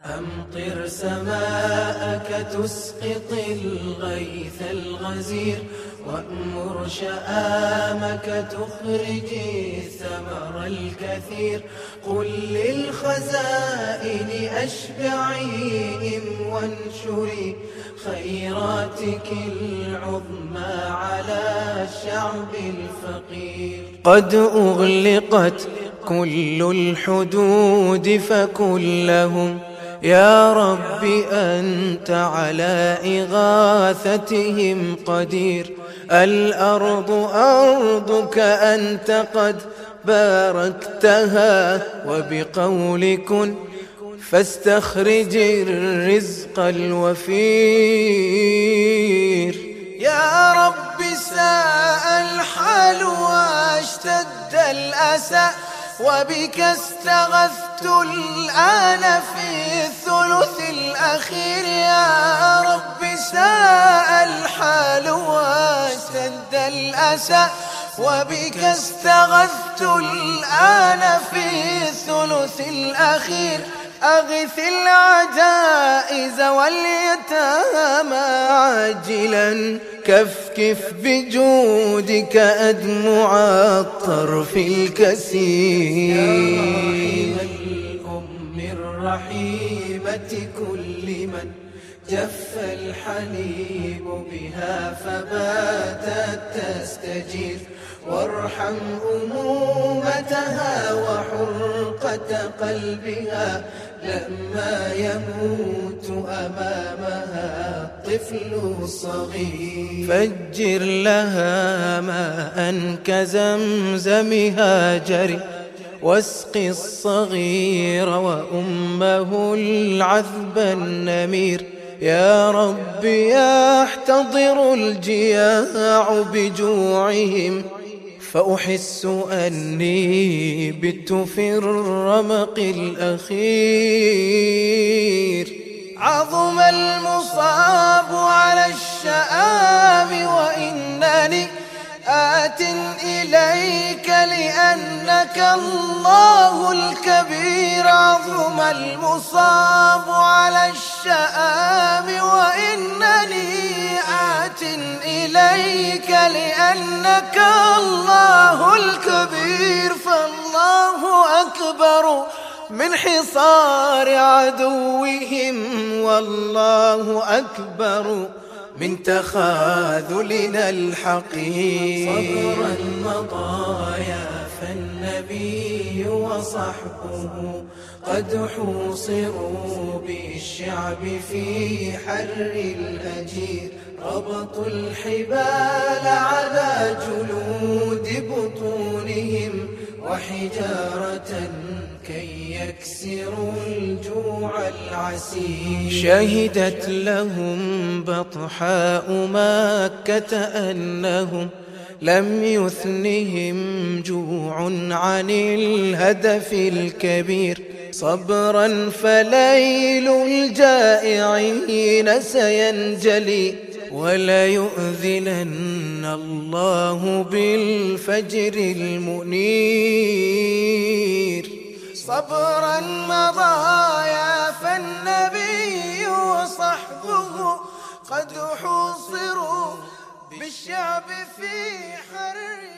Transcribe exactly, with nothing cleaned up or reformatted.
أمطر سماءك تسقط الغيث الغزير، وأمر شآمك تخرج الثمر الكثير. قل للخزائن أشبعيهم وانشري خيراتك العظمى على الشعب الفقير. قد أغلقت كل الحدود فكن لهم يا رب أنت على إغاثتهم قدير. الأرض أرضك أنت قد باركتها، وبقول كن فاستخرج الرزق الوفير. يا رب ساء الحال واشتد الأسى، وبك استغثت الآن في الثلث الأخير. يا رب ساء الحال واشتد الأسى، وبك استغثت الآن في الثلث الأخير. أغث العجائز واليتامى عاجلا، كفكف بجودك أدمع الطرف الكسير. يا رحيم الأم الرحيمة كل من جف الحليب بها فباتت تستجير. وارحم أمومتها وحرقة قلبها لما يموت أمامها الطفل الصغير. فجر لها ماء كزمزمها جري، واسق الصغير وأمه العذب النمير. يا رب يحتضر الجياع بجوعهم، فأحس أني بت في الرمق الأخير. عظم المصاب على الشآم وإنني آت إليك لأنك الله الكبير. عظم المصاب على الشآم وإنني آت إليك لأنك الله الكبير. فالله أكبر من حصار عدوهم، والله أكبر من تخاذلنا الحقير. صبرا مضايا فالنبي وصحبه قد حوصروا بالشعب في حر الهجير. ربطوا الحبال على جلود بطونهم وحجارة كي يكسروا الجوع العسير. شهدت لهم بطحاء مكة أنهم لم يثنهم جوع عن الهدف الكبير. صبرا فليل الجائعين سينجلي، وليؤذنن الله بالفجر المنير. صبرا مضايا فالنبي وصحبه قد حوصروا بالشعب في حر